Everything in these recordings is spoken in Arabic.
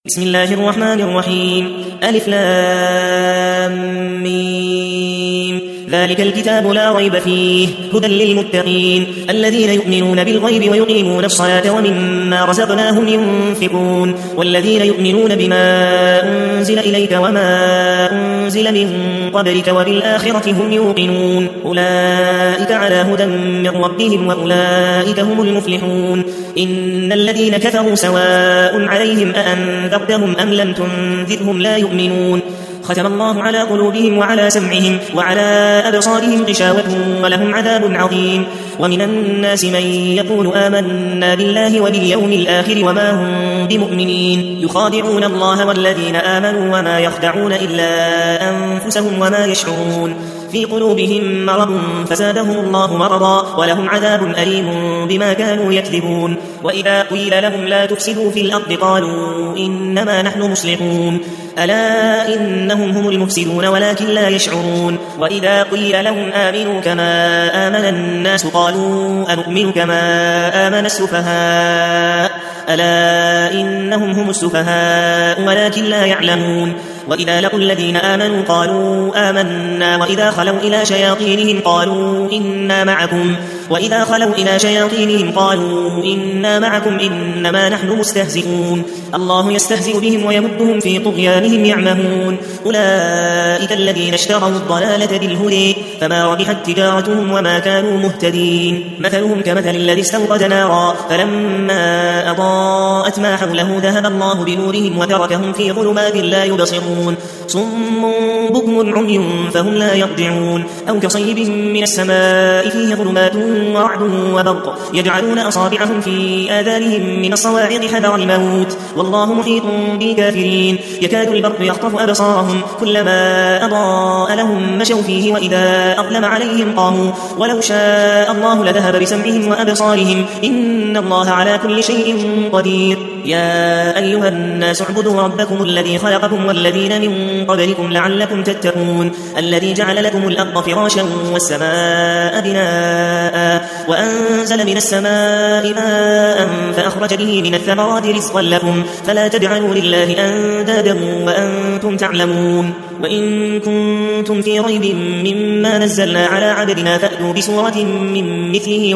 بسم الله الرحمن الرحيم ألف لام ميم ذلك الكتاب لا ريب فيه هدى للمتقين الذين يؤمنون بالغيب ويقيمون الصلاة ومما رزقناهم ينفقون والذين يؤمنون بما أنزل إليك وما أنزل من قبلك وبالآخرة هم يوقنون أولئك على هدى من ربهم وأولئك هم المفلحون إن الذين كفروا سواء عليهم أأنذرتهم أم لم تنذرهم لا يؤمنون ختم الله على قلوبهم وعلى سمعهم وعلى أبصارهم غشاوة ولهم عذاب عظيم ومن الناس من يقول آمنا بالله وباليوم الآخر وما هم بمؤمنين يخادعون الله والذين آمنوا وما يخدعون إلا أنفسهم وما يشعرون في قلوبهم مرض فزادهم الله مرضا ولهم عذاب أليم بما كانوا يكذبون وإذا قيل لهم لا تفسدوا في الأرض قالوا إنما نحن مصلحون ألا إنهم هم المفسدون ولكن لا يشعرون وإذا قيل لهم آمنوا كما آمن الناس قالوا أنؤمن كما آمن السفهاء ألا إنهم هم السفهاء ولكن لا يعلمون وإذا لقوا الذين آمنوا قالوا آمنا وإذا خلوا إلى شياطينهم قالوا إنا معكم وإذا خلوا إلى شياطينهم قالوا إنا معكم إنما نحن مستهزئون الله يستهزئ بهم ويمدهم في طغيانهم يعمهون أولئك الذين اشتروا الضلالة بالهدى فما ربحت تجارتهم وما كانوا مهتدين مثلهم كمثل الذي استوقد نارا فلما أضاءت ما حوله ذهب الله بنورهم وتركهم في ظلمات لا يبصرون صم بكم عمي فهم لا يرجعون أو كصيب من السماء فيه ظلمات ورعد وبرق يجعلون أصابعهم في آذانهم من الصواعق حذر الموت والله محيط بالكافرين يكاد البرق يخطف أبصارهم كلما أضاء لهم مشوا فيه وإذا أظلم عليهم قاموا ولو شاء الله لذهب بسمعهم وأبصارهم إن الله على كل شيء قدير يا أيها الناس اعبدوا ربكم الذي خلقكم والذين من قبلكم لعلكم تتقون الذي جعل لكم الأرض فراشا والسماء بناء وأنزل من السماء ماء فأخرج به من الثمرات رزقا لكم فلا تجعلوا لله أندادا وأنتم تعلمون وإن كنتم في ريب مما نزلنا على عبدنا فأتوا بسورة من مثله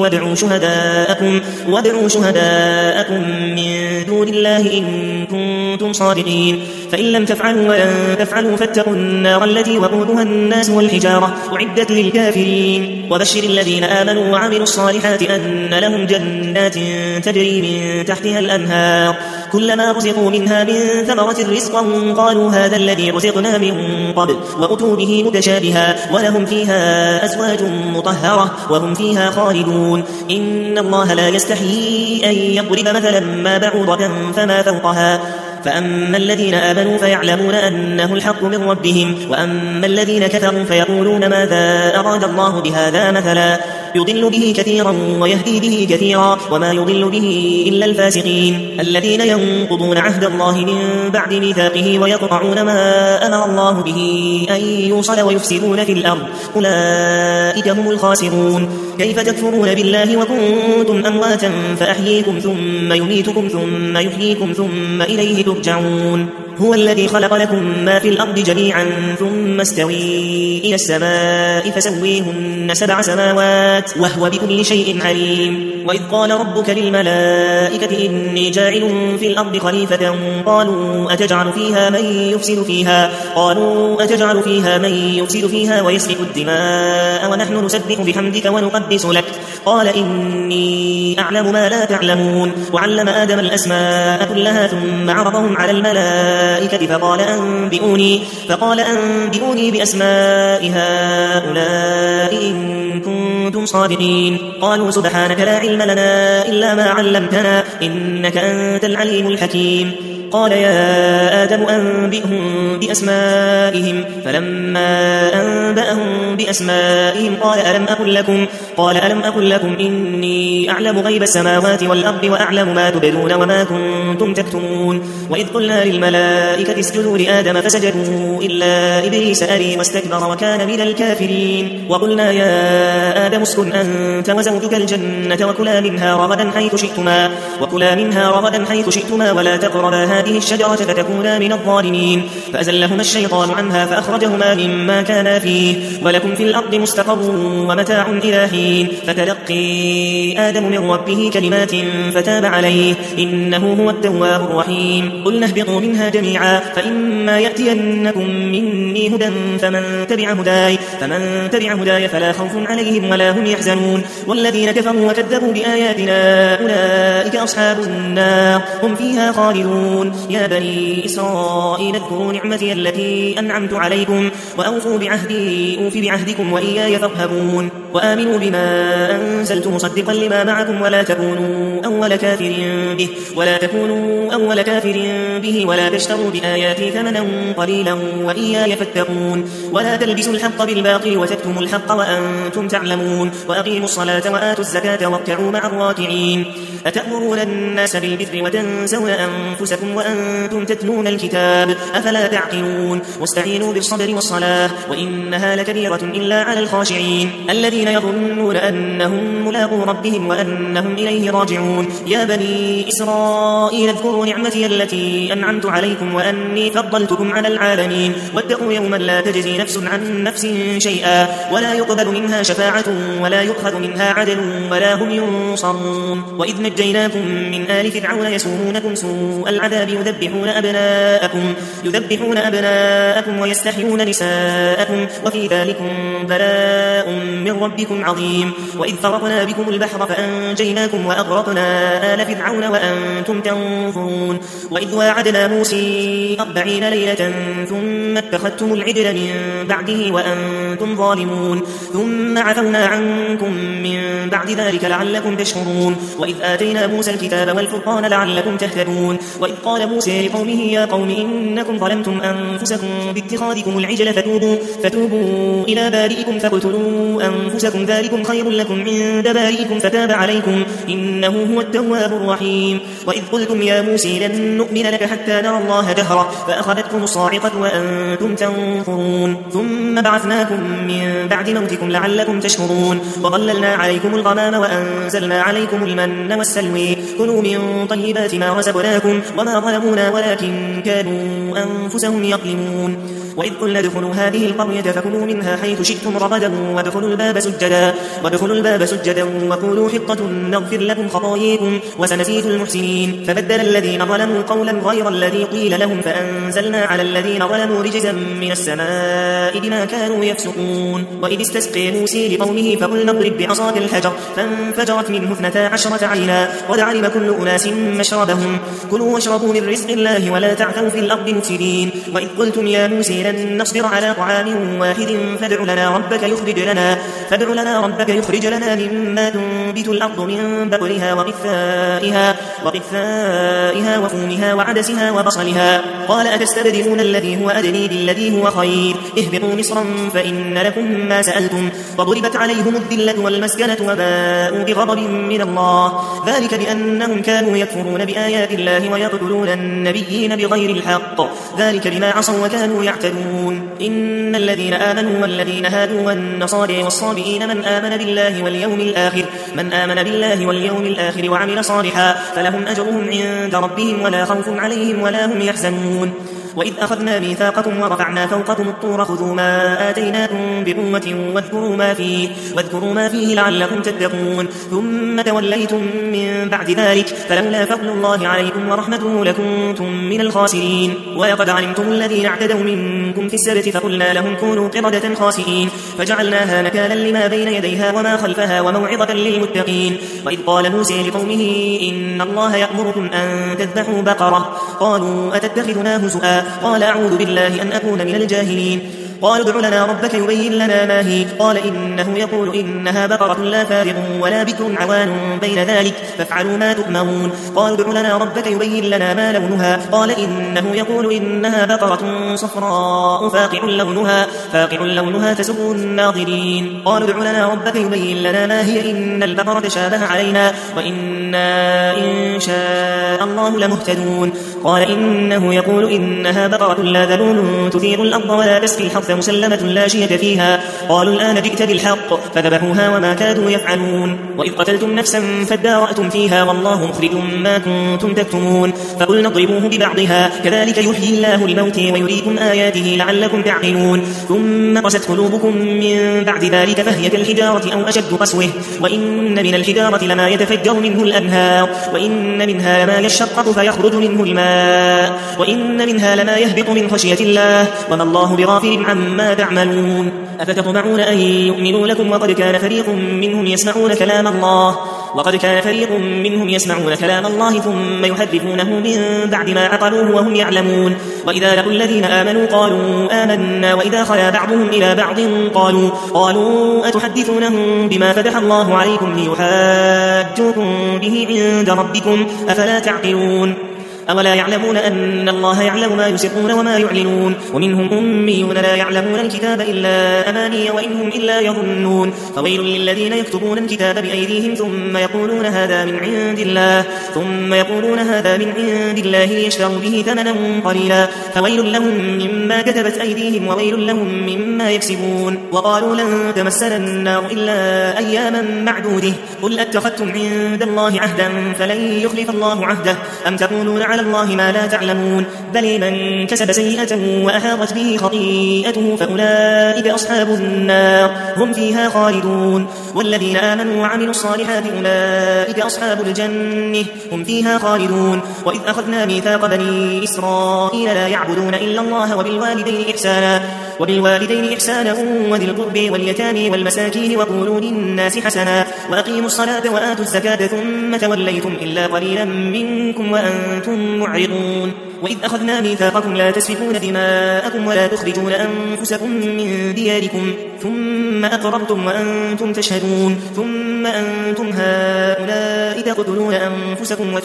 وادعوا شهداءكم من دون الله إن كنتم صادقين فإن لم تفعلوا ولن تفعلوا فاتقوا النار التي وقودها الناس والحجارة أعدت للكافرين وبشر الذين آمنوا وعملوا الصالحات أن لهم جنات تجري من تحتها الأنهار كلما رزقوا منها من ثمرة رزقا قالوا هذا الذي رزقنا من قبل وأتوا به متشابها ولهم فيها أزواج مطهرة وهم فيها خالدون إن الله لا يستحيي أن يضرب مثلا ما بعوضة فما فوقها فأما الذين آمنوا فيعلمون أنه الحق من ربهم وأما الذين كفروا فيقولون ماذا أراد الله بهذا مثلا يضل به كثيرا ويهدي به كثيرا وما يضل به إلا الفاسقين الذين ينقضون عهد الله من بعد ميثاقه ويقطعون ما أمر الله به أن يوصل ويفسدون في الأرض أولئك هم الخاسرون كيف تكفرون بالله وكنتم أمواتا فأحييكم ثم يميتكم ثم يحييكم ثم إليه ترجعون هو الذي خلق لكم ما في الأرض جميعا ثم استوي إلى السماء فسويهن 7 سماوات وهو بكل شيء عليم وإذ قال ربك للملائكة إني جاعل في الأرض خليفة قالوا أتجعل فيها من يفسد فيها ويسفك الدماء ونحن نسبح بحمدك ونقدس لك قال إني أعلم ما لا تعلمون وعلم آدم الأسماء كلها ثم عرضهم على الملائكة فقال أنبئوني بأسماء هؤلاء إن كنتم صادقين قالوا سبحانك لا علم لنا إلا ما علمتنا إنك أنت العليم الحكيم قال يا آدم أنبئهم بأسمائهم فلما أنبأهم بأسمائهم قال ألم أقل لكم إني أعلم غيب السماوات والأرض وأعلم ما تبدون وما كنتم تكتمون وإذ قلنا للملائكة اسجدوا لآدم فسجدوا إلا إبليس أبى واستكبر وكان من الكافرين وقلنا يا آدم اسكن أنت وزوجك الجنة وكلا منها رغدا حيث شئتما ولا تقربا هذه الشجرة فتكونا من الظالمين فأزلهما الشيطان عنها فأخرجهما مما كانا فيه ولكم في الأرض مستقر ومتاع إلى حين فتلقي آدم من ربه كلمات فتاب عليه إنه هو التواب الرحيم قلنا اهبطوا منها جميعا فإما يأتينكم مني هدى فمن تبع هداي فلا خوف عليهم ولا هم يحزنون والذين كفروا وكذبوا بآياتنا أولئك أصحاب النار هم فيها خالدون يا بني إسرائيل اذكروا نعمتي التي أنعمت عليكم وأوفوا بعهدي أوف بعهدكم وإياي فارهبون وآمنوا بما أنزلت مصدقا لما معكم ولا تكونوا أول كافر به ولا تشتروا بآياتي ثمنا قليلا وإياي فاتقون ولا تلبسوا الحق بالباطل وتكتموا الحق وأنتم تعلمون وأقيموا الصلاة وآتوا الزكاة واركعوا مع الراكعين أتأمرون الناس بالبر وتنسون أنفسكم وأنتم تتلون الكتاب أفلا تعقلون واستعينوا بالصبر والصلاة وإنها لكبيرة إلا على الخاشعين الذين يظنون أنهم ملاقو ربهم وأنهم إليه راجعون يا بني إسرائيل اذكروا نعمتي التي أنعمت عليكم وأني فضلتكم على العالمين واتقوا يوما لا تجزي نفس عن نفس شيئا ولا يقبل منها شفاعة ولا يؤخذ منها عدل ولا هم ينصرون وإذ نجيناكم من آل فرعون يسومونكم سوء العذاب يذبحون أبناءكم ويستحيون نساءكم وفي ذلكم بلاء من ربكم عظيم وإذ فرقنا بكم البحر فأنجيناكم وأغرقنا آل فرعون وأنتم تنظرون وإذ واعدنا موسى 40 ليلة ثم اتخذتم العجل من بعده وأنتم ظالمون ثم عفونا عنكم من بعد ذلك لعلكم تشكرون وإذ آتينا موسى الكتاب والفرقان لعلكم تهتدون وإذ قال موسى لقومه يا قوم إنكم ظلمتم أنفسكم باتخاذكم العجل فتوبوا إلى بارئكم فاقتلوا أنفسكم ذلكم خير لكم عند بارئكم فتاب عليكم إنه هو التواب الرحيم وإذ قلتم يا موسى لن نؤمن لك حتى نرى الله جهرا فأخذتكم الصاعقة وأنتم تنظرون ثم بعثناكم من بعد موتكم لعلكم تشكرون وظللنا عليكم الغمام وأنزلنا عليكم المن والسلوى كلوا من طيبات ما رزقناكم وما ظلمونا ولكن كانوا أنفسهم يظلمون وإذ قلنا ادخلوا هذه القرية فكلوا منها حيث شئتم رغدا وادخلوا الباب سجدا وقولوا حطة نغفر لكم خطاياكم وسنزيد المحسنين فبدل الذين ظلموا قولا غير الذي قيل لهم فأنزلنا على الذين ظلموا رجزا من السماء بما كانوا يفسقون وإذ استسقى موسى لقومه فقلنا اضرب بعصاك الحجر فانفجرت منه 12 عينا قد علم كل أناس مشربهم كلوا واشربوا من رزق الله ولا تعثوا في الأرض مفسدين وإذ قلتم يا موسى لن نصبر على طعام واحد فادع لنا ربك يخرج لنا مما تنبت الأرض من بقلها وقثائها وفومها وعدسها وبصلها قال أتستبدلون الذي هو أدني بالذي هو خير اهبطوا مصرا فإن لكم ما سألتم وضربت عليهم الذلة والمسكنة وباءوا بغضب من الله ذلك بأنهم كانوا يكفرون بآيات الله ويقتلون النبيين بغير الحق ذلك بما عصوا وكانوا يعتدون إن الذين آمنوا والذين هادوا والنصارى والصابئين من آمن بالله واليوم الآخر وعمل صالحا فلهم أجرهم عند ربهم ولا خوف عليهم ولا هم يحزنون وإذ أخذنا ميثاقكم ورفعنا فوقكم الطور خذوا ما آتيناكم بقوة واذكروا ما فيه لعلكم تتقون ثم توليتم من بعد ذلك فلولا فضل الله عليكم ورحمته لكنتم من الخاسرين ولقد علمتم الذين اعتدوا منكم في السبت فقلنا لهم كونوا قردة خاسئين فجعلناها نكالا لما بين يديها وما خلفها وموعظة للمتقين وإذ قال موسى لقومه إن الله يأمركم أن تذبحوا بقرة قالوا أتتخذنا هزؤا قال أعوذ بالله أن أكون من الجاهلين قالوا ادع لنا ربك يبين لنا ما هي قال إنه يقول إنها بقرة لا فارغ ولا بكر عوان بين ذلك فافعلوا ما تؤمرون قالوا ادع لنا ربك يبين لنا ما لونها قال إنه يقول إنها بقرة صفراء فاقع لونها تسر الناظرين قالوا ادع لنا ربك يبين لنا ما هي إن البقرة تشابه علينا وإنا إن شاء الله لمهتدون قال إنه يقول إنها بقرة لا ذلول تثير الأرض ولا تسقي الحرث الحرث مسلمة لا شية فيها قالوا الآن جئت بالحق فذبحوها وما كادوا يفعلون وإذ قتلتم نفسا فادارأتم فيها والله مخرج ما كنتم تكتمون فقلنا اضربوه ببعضها كذلك يحيي الله الموت ويريكم آياته لعلكم تعقلون ثم قست قلوبكم من بعد ذلك فهي كالحجارة أو أشد قسوة وإن من الحجارة لما يتفجر منه الأنهار وإن منها لما يشقق فيخرج منه الماء وإن منها لما يهبط من خشية الله وما الله بغافل عما تعملون أفتطمعون أن يؤمنوا لكم وقد كان فريق منهم يسمعون كلام الله ثم يحرفونه من بعد ما عقلوه وهم يعلمون وإذا لقوا الذين آمنوا قالوا آمنا وإذا خلا بعضهم إلى بعض قالوا أتحدثونهم بما فتح الله عليكم ليحاجوكم به عند ربكم أفلا تعقلون أولا يعلمون أن الله يعلم ما يسرون وما يعلنون ومنهم أميون لا يعلمون الكتاب إلا أماني وإنهم إلا يظنون فويل للذين يكتبون الكتاب بأيديهم ثم يقولون هذا من عند الله ليشتروا به ثمنا قليلا فويل لهم مما كتبت أيديهم وويل لهم مما يكسبون وقالوا لن تمسنا النار إلا أياما معدودة قل أتخذتم عند الله عهدا فلن يخلف الله عهده أم تقولون على الله ما لا تعلمون بل من كسب سيئة وأحاطت به خطيئته فأولئك أصحاب النار هم فيها خالدون والذين آمنوا وعملوا الصالحات أولئك أصحاب الجنة هم فيها خالدون وإذ أخذنا ميثاق بني إسرائيل لا يعبدون إلا الله وبالوالدين إحسانا وذي القرب واليتامى والمساكين وقولوا للناس حسنا وأقيموا الصلاة وآتوا الزكاة ثم توليتم إلا قليلا منكم وأنتم معرضون وإذ أخذنا ميثاقكم لا تسفكون دماءكم ولا تخرجون أنفسكم من دياركم ثم أقررتم وأنتم تشهدون ثم أنتم هؤلاء تقتلون أنفسكم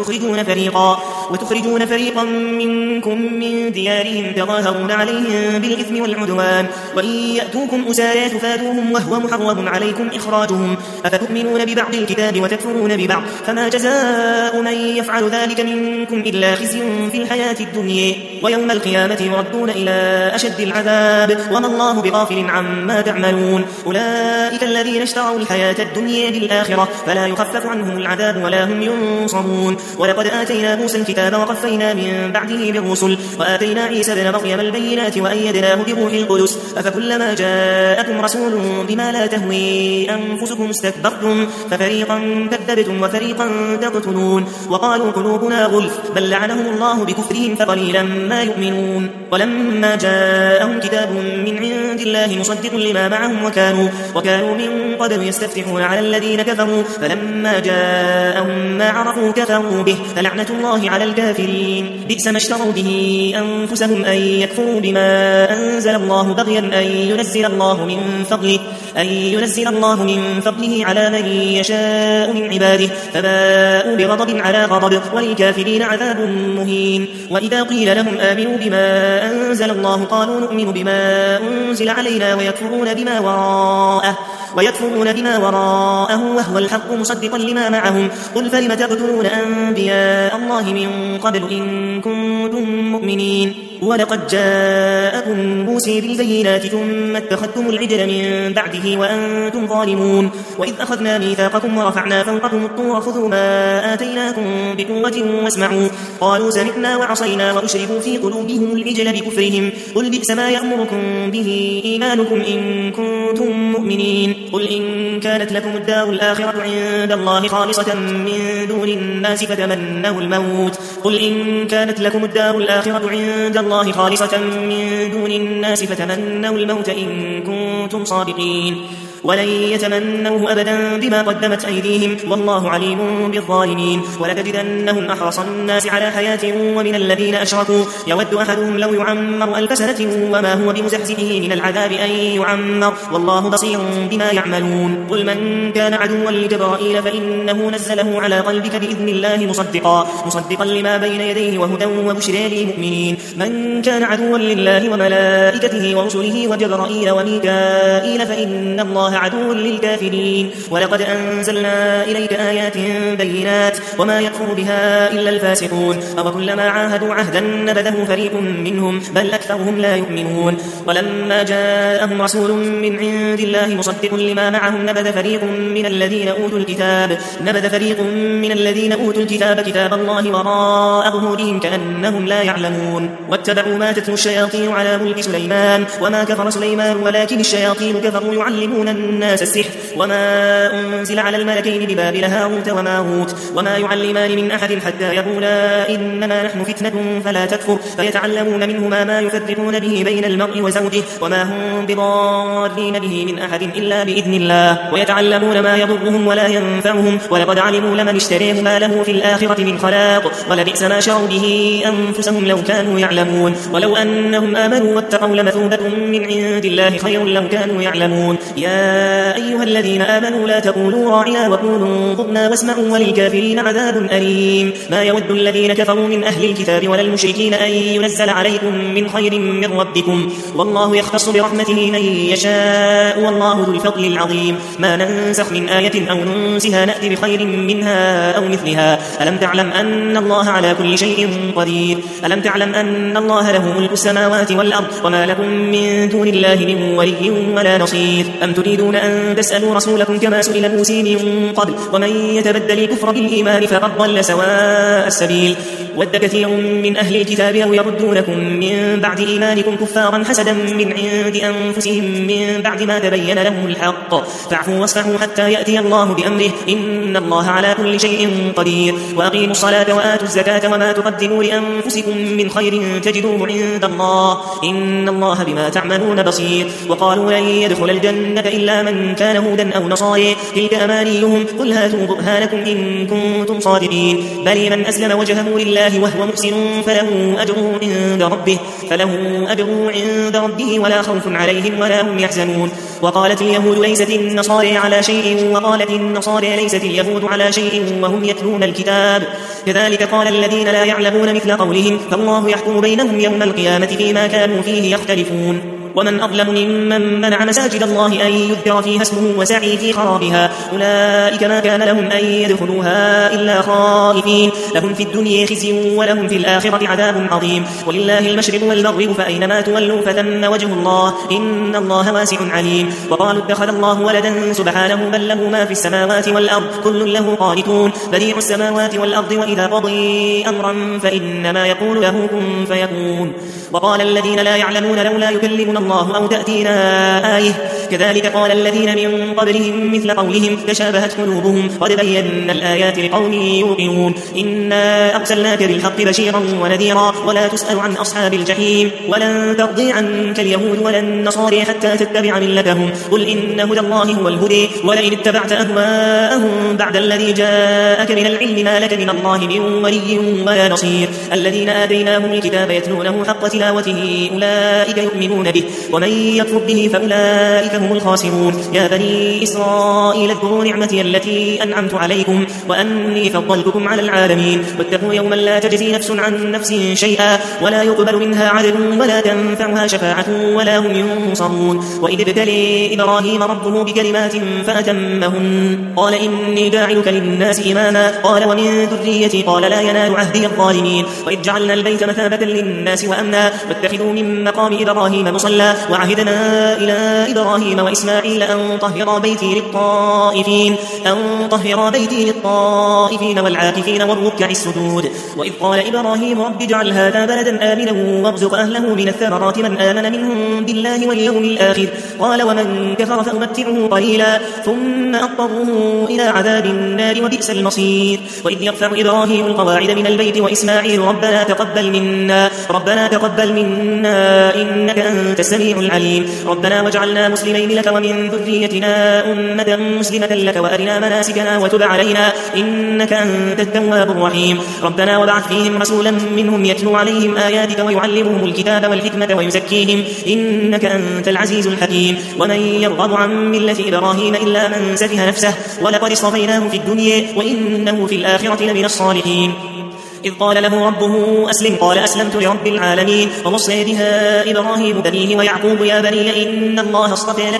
وتخرجون فريقا منكم من ديارهم تظاهرون عليهم بالإثم والعدوان وإن يأتوكم أسارى تفادوهم وهو محرم عليكم إخراجهم أفتؤمنون ببعض الكتاب وتكفرون ببعض فما جزاء من يفعل ذلك منكم إلا خزي في الحياة الدنيا ويوم القيامة يردون إلى أشد العذاب وما الله بغافل عما تعملون أولئك الذين اشتروا الحياة الدنيا بالآخرة فلا يخفف عنهم العذاب ولا هم ينصرون ولقد آتينا موسى الكتاب وقفينا من بعده بالرسل وآتينا عيسى ابن مريم البينات وأيدناه بروح القدس أفكلما جاءكم رسول بما لا تهوي أنفسكم استكبرتم ففريقا كذبتم وفريقا تقتلون وقالوا قلوبنا غلف بل لعنهم الله بكفرهم فقليلا ما يؤمنون ولما جاءهم كتاب من عند الله مصدق لما معهم وكانوا من قبل يستفتحون على الذين كفروا فلما جاءهم ما عرفوا كفروا به فلعنة الله على الكافرين بئس ما اشتروا به أنفسهم أن يكفروا بما أنزل الله بغيا أن ينزل الله من فضله على من يشاء من عباده فباءوا بغضب على غضب وللكافرين عذاب مهين وإذا قيل لهم آمنوا بما أنزل الله قالوا نؤمن بما أنزل علينا ويكفرون بما وراءه وهو الحق مصدقا لما معهم قل فلم تقتلون أنبياء الله من قبل إن كنتم مؤمنين ولقد جاءكم موسى بالبينات ثم اتخذتم العجل من بعده وأنتم ظالمون وإذ أخذنا ميثاقكم ورفعنا فوقكم الطور خذوا ما آتيناكم بقوة واسمعوا قالوا سمعنا وعصينا وأشربوا في قلوبهم العجل بكفرهم قل بئس ما يأمركم به إيمانكم إن كنتم مؤمنين قل إن كانت لكم الدار الآخرة عند الله خالصة من دون الناس فتمنوا الموت إن كنتم صادقين ولن يتمنوه أبدا بما قدمت أيديهم والله عليم بالظالمين ولتجدنهم أحرص الناس على حياة ومن الذين أشركوا يود أحدهم لو يعمر 1000 سنة وما هو بمزحزحه من العذاب أن يعمر والله بصير بما يعملون قل من كان عدوا لجبرائيل فإنه نزله على قلبك بإذن الله مصدقا لما بين يديه وهدى وبشرى للمؤمنين من كان عدوا لله وملائكته ورسله وجبرائيل وميكائيل فإن الله الله عدو للكافرين. ولقد أنزلنا إليك آيات بينات وما يكفر بها إلا الفاسقون. أوكلما عاهدوا عهدا نبذه فريق منهم بل أكثرهم لا يؤمنون. ولما جاءهم رسول من عند الله مصدق لما معهم نبذ فريق من الذين أوتوا الكتاب كتاب الله وراء ظهورهم كأنهم لا يعلمون. واتبعوا ما تتلو الشياطين على ملك سليمان وما كفر سليمان ولكن الشياطين كفروا يعلمون الناس السحر وما أنزل على الملكين ببابل هاروت وماروت وما يعلمان من أحد حتى يقولا إنما نحن فتنة فلا تكفر فيتعلمون منهما ما يفرقون به بين المرء وزوجه وما هم بضارين به من أحد إلا بإذن الله ويتعلمون ما يضرهم ولا ينفعهم ولقد علموا لمن اشتريه ما له في الآخرة من خلاق ولبئس ما شروا به أنفسهم لو كانوا يعلمون. ولو أنهم آمنوا واتقوا لمثوبة من عند الله خير لو كانوا يعلمون. يا أيها الذين آمنوا لا تقولوا راعنا وقولوا انظرنا واسمعوا وللكافرين عذاب أليم. ما يود الذين كفروا من أهل الكتاب ولا المشركين أن ينزل عليكم من خير من ربكم والله يختص برحمته من يشاء والله ذو الفضل العظيم. ما ننسخ من آية أو ننسها نأتي بخير منها أو مثلها. ألم تعلم أن الله على كل شيء قدير. ألم تعلم أن الله له ملك السماوات والأرض وما لكم من دون الله من ولي ولا نصير. أم تريدون أن تسألوا رسولكم كما سئل موسى من قبل ومن يتبدل الكفر بالإيمان فقد ضل سواء السبيل. ود كثير من أهل الكتاب أو يردونكم من بعد إيمانكم كفارا حسدا من عند أنفسهم من بعد ما تبين لهم الحق فاعفوا واصفحوا حتى يأتي الله بأمره إن الله على كل شيء قدير. وأقيموا الصلاة وآتوا الزكاة وما تقدموا لأنفسكم من خير تجدوه عند الله إن الله بما تعملون بصير. وقالوا لن يدخل الجنة إلا من كان هودا أو نصارى تلك أمانيهم قل هاتوا برهانكم إن كنتم صادقين. بل من أسلم وجهه لله وهو محسن فله أجر عند ربه ولا خوف عليهم ولا هم يحزنون. وقالت اليهود ليست النصارى على شيء وقالت النصارى ليست اليهود على شيء وهم يتلون الكتاب كذلك قال الذين لا يعلمون مثل قولهم فالله يحكم بينهم يوم القيامة فيما كانوا فيه يختلفون. ومن أظلم ممن منع مساجد الله أن يذكر فيها اسمه وسعي في خرابها أولئك ما كان لهم أن يدخلوها إلا خائفين لهم في الدنيا خزي ولهم في الآخرة عذاب عظيم. ولله المشرق والمغرب فأينما تولوا فثم وجه الله إن الله واسع عليم. وقالوا اتخذ الله ولدا سبحانه بل له ما في السماوات والأرض كل له قانتون بديع السماوات والأرض وإذا قضي أمرا فإنما يقول له كن فيكون. وقال الذين لا يعلمون لولا يكلمنا الله أو تأتينا آية كذلك قال الذين من قبلهم مثل قولهم تشابهت قلوبهم قد بينا الآيات لقوم يوقنون. إنا أرسلناك بالحق بشيرا ونذيرا ولا تسأل عن أصحاب الجحيم ولن ترضي عنك اليهود ولا النصارى حتى تتبع ملتهم قل إن هدى الله هو الهدى ولئن اتبعت أهواءهم بعد الذي جاءك من العلم ما لك من الله من ولي ولا نصير. الذين آتيناهم الكتاب يتلونه حق تلاوته أولئك يؤمنون به ومن يكفر به فأولئك هم الخاسرون. يا بني إسرائيل اذكروا نعمتي التي أنعمت عليكم وأني فضلتكم على العالمين واتقوا يوما لا تجزي نفس عن نفس شيئا ولا يقبل منها عدل ولا تنفعها شفاعة ولا هم ينصرون. وإذ ابتلي إبراهيم ربه بكلمات فأتمهن قال إني جاعلك للناس إماما قال ومن ذريتي قال لا ينال عهدي الظالمين. وإذ جعلنا البيت مثابة للناس وأمنا واتخذوا من مقام إبراهيم مصلى وعهدنا إلى إبراهيم وإسماعيل أن طهر بيتي للطائفين والعاكفين والركع السجود. وإذ قال إبراهيم رب اجعل هذا بلدا آمنا وارزق أهله من الثمرات من آمن منهم بالله واليوم الآخر قال ومن كفر فأمتعه قليلا ثم أضطره إلى عذاب النار وبئس المصير. وإذ يرفع إبراهيم القواعد من البيت وإسماعيل ربنا تقبل منا إنك أنت السميع العليم ربنا واجعلنا مسلمين لك ومن ذريتنا أمة مسلمة لك وأرنا مناسكنا وتب علينا إنك أنت التواب الرحيم. ربنا وابعث فيهم رسولا منهم يتلو عليهم آياتك ويعلمهم الكتاب والحكمة ويزكيهم إنك أنت العزيز الحكيم. ومن يرغب عن ملة إبراهيم إلا من سفه نفسه ولقد اصطفيناه في الدنيا وإنه في الآخرة لمن الصالحين. إذ قال له ربه أسلم قال أسلمت لرب العالمين ووصى بها إبراهيم بنيه ويعقوب يا بني إن الله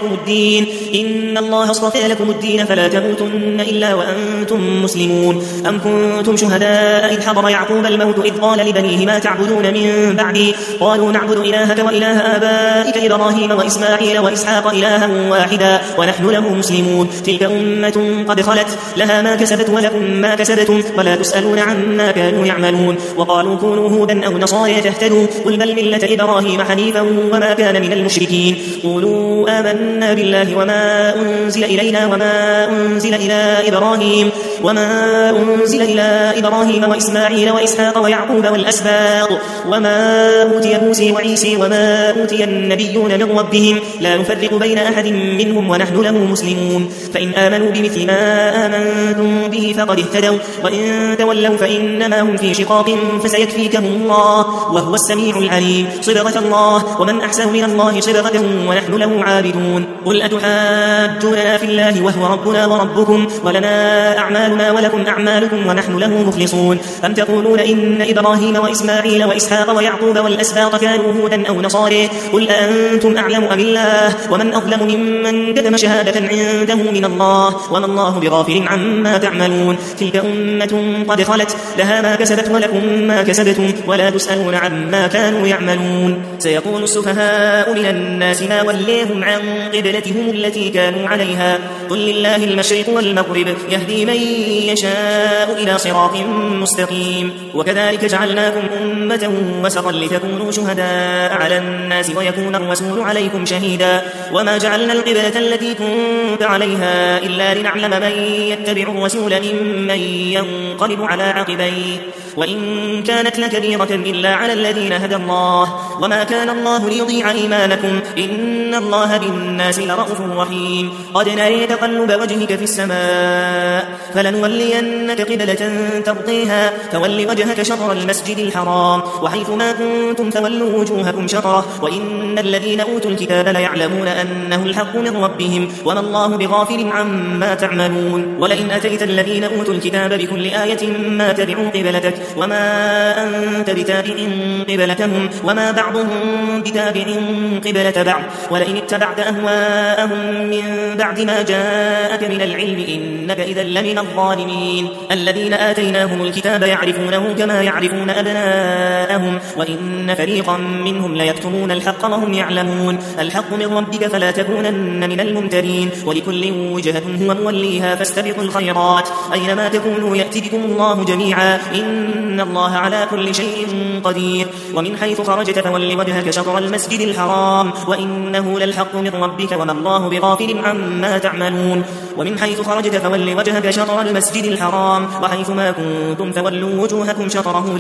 اصطفى لكم الدين فلا تموتن إلا وأنتم مسلمون أم كنتم شهداء إذ حضر يعقوب الموت إذ قال لبنيه ما تعبدون من بعدي قالوا نعبد إلهك وإله آبائك إبراهيم وإسماعيل وإسحاق إلها واحدا ونحن له مسلمون تلك أمة قد خلت لها ما كسبت ولكم ما كسبتم ولا تسألون عما كانوا يعملون وقالوا كونوا هودا أو نصارى تهتدوا قل بل ملة إبراهيم حنيفا وما كان من المشركين قولوا آمنا بالله وما أنزل إلينا وما أنزل إلى إبراهيم وإسماعيل وإسحاق ويعقوب والأسباط وما أوتي موسى وعيسى وما أوتي النبيون من ربهم لا نفرق بين أحد منهم ونحن له مسلمون فإن آمنوا بمثل ما آمنتم به فقد اهتدوا وإن تولوا فإنما هم في شقاق فسيكفيكهم الله وهو السميع العليم صبغة الله ومن أحسن من الله صبغة ونحن له عابدون قل أتحاجوننا في الله وهو ربنا وربكم ولنا أعمالنا ولكم أعمالكم ونحن له مخلصون أم تقولون إن إبراهيم وإسماعيل وإسحاق ويعقوب والأسباط كانوا هودا أو نصارى قل أأنتم أعلم أم الله ومن أظلم ممن كتم شهادة عنده من الله وما الله بغافل عما تعملون تلك أمة قد خلت لها ما كسبت ولكم ما كسبتم ولا تسألون عما كانوا يعملون سيقول السفهاء من الناس ما وليهم عن قبلتهم التي كانوا عليها قل لله المشرق والمغرب يهدي من يشاء إلى صراط مستقيم وكذلك جعلناكم أمة وسطا لتكونوا شهداء على الناس ويكون الرسول عليكم شهيدا وما جعلنا القبلة التي كنت عليها إلا لنعلم من يتبع الرسول ممن ينقلب على عقبيه وإن كانت لكبيرة إلا على الذين هدى الله وما كان الله ليضيع إيمانكم إن الله بالناس لرؤوف رحيم قد نري تقلب وجهك في السماء فلنولينك قبلة ترضيها فول وجهك شطر المسجد الحرام وحيث ما كنتم فولوا وجوهكم شطره وإن الذين أوتوا الكتاب ليعلمون أنه الحق من ربهم وما الله بغافل عما تعملون ولئن أتيت الذين أوتوا الكتاب بكل آية ما تبعوا قبلتك وما أنت بتابع قبلتهم وما بعضهم بتابع قبلة بعض ولئن اتبعت أهواءهم من بعد ما جاءك من العلم إنك إذا لمن الظالمين الذين آتيناهم الكتاب يعرفونه كما يعرفون أبناءهم وإن فريقا منهم ليكتمون الحق وهم يعلمون الحق من ربك فلا تكونن من الممترين ولكل وجهة هو موليها فاستبقوا الخيرات أينما تكونوا يأتي بكم الله جميعا إن الله على كل شيء قدير ومن حيث خرجت فول وجهك شطر المسجد الحرام وإنه للحق من ربك وما الله بغافل عما تعملون ومن حيث خرجت فول وجهك شطر المسجد الحرام وحيث ما كنتم فولوا وجوهكم شطره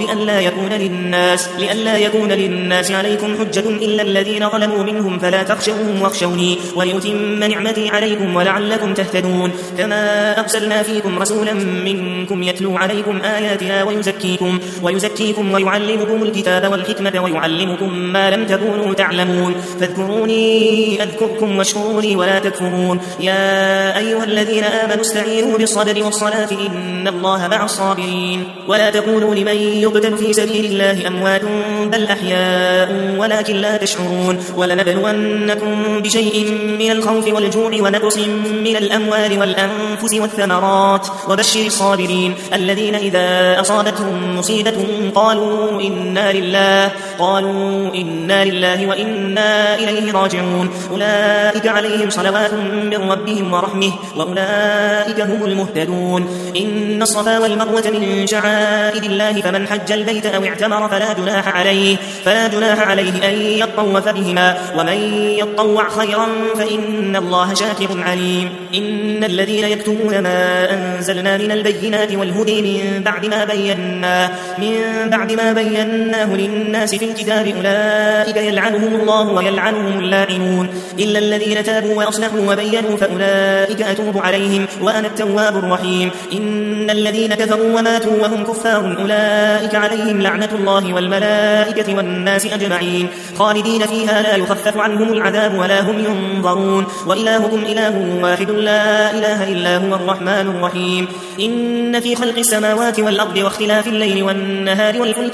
لئلا يكون للناس عليكم حجة إلا الذين ظلموا منهم فلا تخشوهم واخشوني وليتم نعمتي عليكم ولعلكم تهتدون كما أرسلنا فيكم رسولا منكم يتلو عليكم آياتنا ويزكيكم ويعلمكم الكتاب والحكمة ويعلمكم ما لم تكونوا تعلمون فاذكروني أذكركم واشكروني ولا تكفرون يا أيها الذين آمنوا استعينوا بالصبر والصلاة إن الله مع الصابرين ولا تقولوا لمن يقتل في سبيل الله أموات بل أحياء ولكن لا تشعرون ولنبلونكم بشيء من الخوف والجوع ونقص من الأموال والأنفس والثمرات وبشر الصابرين الذين إذا أصابتهم مصيبة قالوا إنا لله وإنا إليه راجعون أولئك عليهم صلوات من ربهم ورحمه وأولئك هم المهتدون إن الصفا والمروة من شعائر الله فمن حج البيت أو اعتمر فلا جناح عليه أن يطوف بهما ومن يطوع خيرا فإن الله شاكر عليم إن الذين يكتمون ما أنزلنا من البينات والهدى من بعد ما بيناه للناس في الكتاب أولئك يلعنهم الله ويلعنهم اللاعنون إلا الذين تابوا وأصلحوا وبينوا فأولئك أتوب عليهم وأنا التواب الرحيم إن الذين كفروا وماتوا وهم كفار أولئك عليهم لعنة الله والملائكة والناس أجمعين خالدين فيها لا يخفف عنهم العذاب ولا هم ينظرون وإلهكم إله واحد لا إله إلا هو الرحمن الرحيم إن في خلق السماوات والأرض واختلاف الليل والنهار والفلك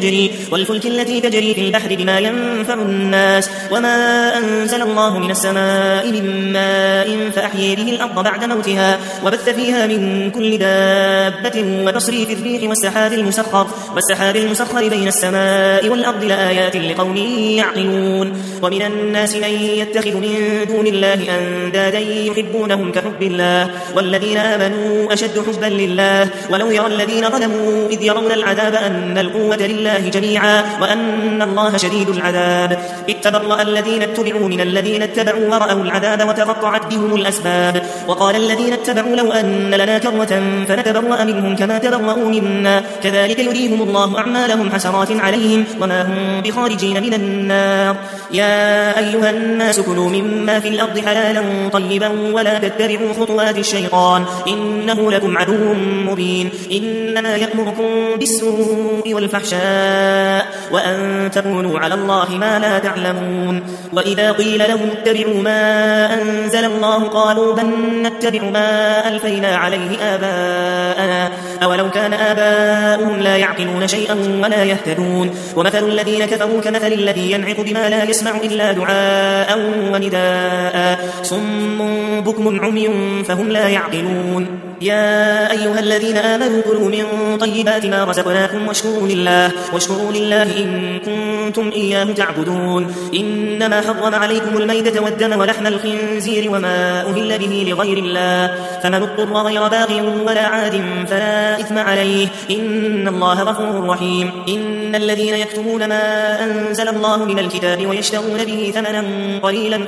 التي تجري في البحر بما ينفع الناس وما أنزل الله من السماء من ماء فأحيي به الأرض بعد موتها وبث فيها من كل دابة وتصريف الريح والسحاب المسخر بين السماء والأرض لآيات لقوم يعقلون ومن الناس من يتخذ من دون الله أندادا يحبونهم كحب الله والذين آمنوا أشد حبا لله ولو يرى الذين ظلموا إذ يرون العذاب أن القوة لله جميعا وأن الله شديد العذاب اتبرأ الذين اتبعوا من الذين اتبعوا ورأوا العذاب وتقطعت بهم الأسباب وقال الذين اتبعوا لو أن لنا كرة فنتبرأ منهم كما تبرأوا منا كذلك يريهم الله أعمالهم حسرات عليهم وما هم بخارجين من النار يا أيها الناس كلوا مما في الأرض حلالا طيبا ولا تتبعوا خطوات الشيطان إنه لكم عدو مبين إنما يأمركم بالسوء والفحشاء وأن تقولوا على الله ما لا تعلمون وإذا قيل لهم اتبعوا ما أنزل الله قالوا بل نتبع ما ألفينا عليه آباءنا أولو كان آباؤهم لا يعقلون شيئا ولا يهتدون ومثل الذين كفروا كمثل الذي ينعق بما لا يسمع إلا دعاء ونداء صم بكم عمي فهم لا يعقلون يا أيها الذين آمنوا كلوا من طيبات ما رزقناكم واشكروا لله إن كنتم إياه تعبدون إنما حرم عليكم الميتة والدم ولحم الخنزير وما أهل به لغير الله فمن اضطر غير باغ ولا عاد فلا إثم عليه إن الله غفور رحيم إن الذين يكتمون ما أنزل الله من الكتاب ويشترون به ثمنا قليلا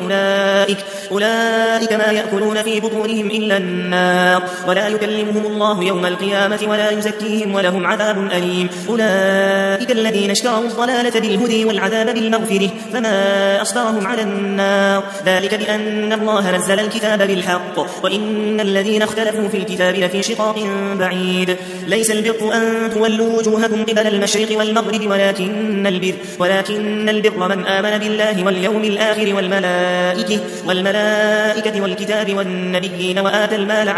أولئك ما يأكلون في بطونهم إلا النار ولا يكلمهم الله يوم القيامة ولا يزكيهم ولهم عذاب أليم أولئك الذين اشتروا الضلالة بالهدى والعذاب بالمغفرة فما أصبرهم على النار ذلك بأن الله نزل الكتاب بالحق وإن الذين اختلفوا في الكتاب لفي شقاق بعيد ليس البر أن تولوا وجوهكم قبل المشرق والمغرب ولكن البر من آمن بالله واليوم الآخر والملائكة والكتاب والنبيين وآتى المال